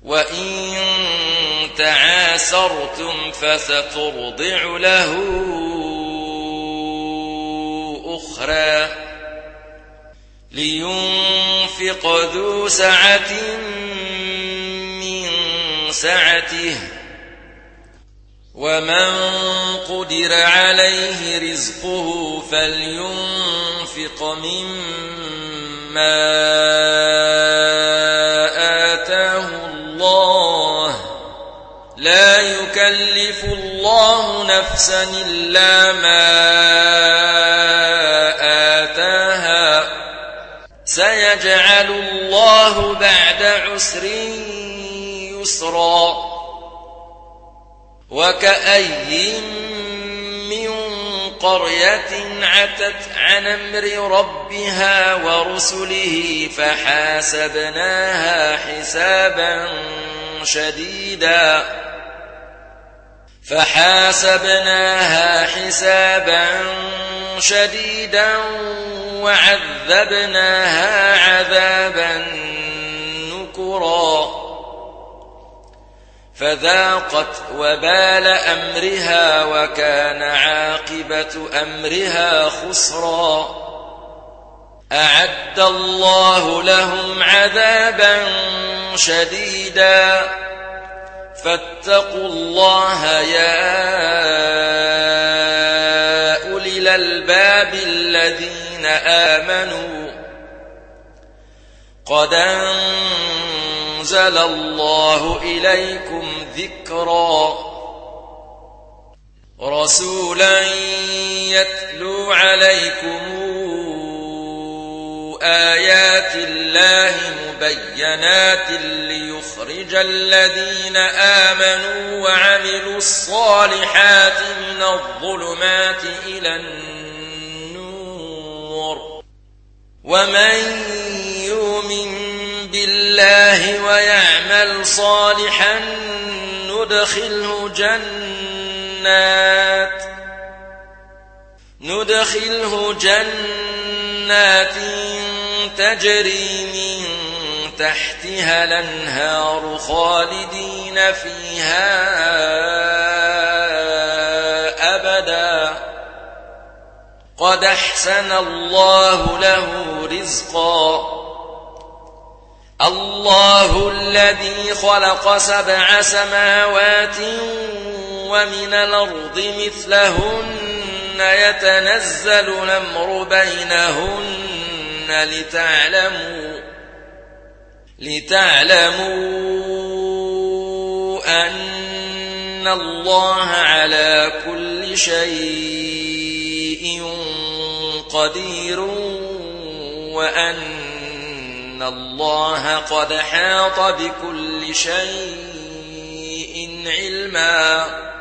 وإن تعاسرتم فسترضع له أخرى لينفق ذو سعة من سعته ومن قدر عليه رزقه فلينفق مما آتاه الله لا يكلف الله نفسا إلا ما آتاها سيجعل الله بعد عسر يسرا وكأي من قرية عتت عن أمر ربها ورسله فحاسبناها حسابا شديدا وعذبناها عذابا نكرا فذاقت وبال أمرها وكان عاقبة أمرها خسرا أعد الله لهم عذابا شديدا فاتقوا الله يا أولي الألباب الذين آمنوا قد أنزل الله إليكم ذكرا رسولا يتلو عليكم آيات الله مبينات ليخرج الذين آمنوا وعملوا الصالحات من الظلمات إلى النور ومن يؤمن بالله ويعمل صالحا ندخله جنات تجري من تحتها الأنهار خالدين فيها أبدا قد أحسن الله له رزقا الله الذي خلق 7 سماوات ومن الأرض مثلهن يتنزل الأمر بينهن لتعلموا أن الله على كل شيء قدير وأن الله قد حاط بكل شيء علما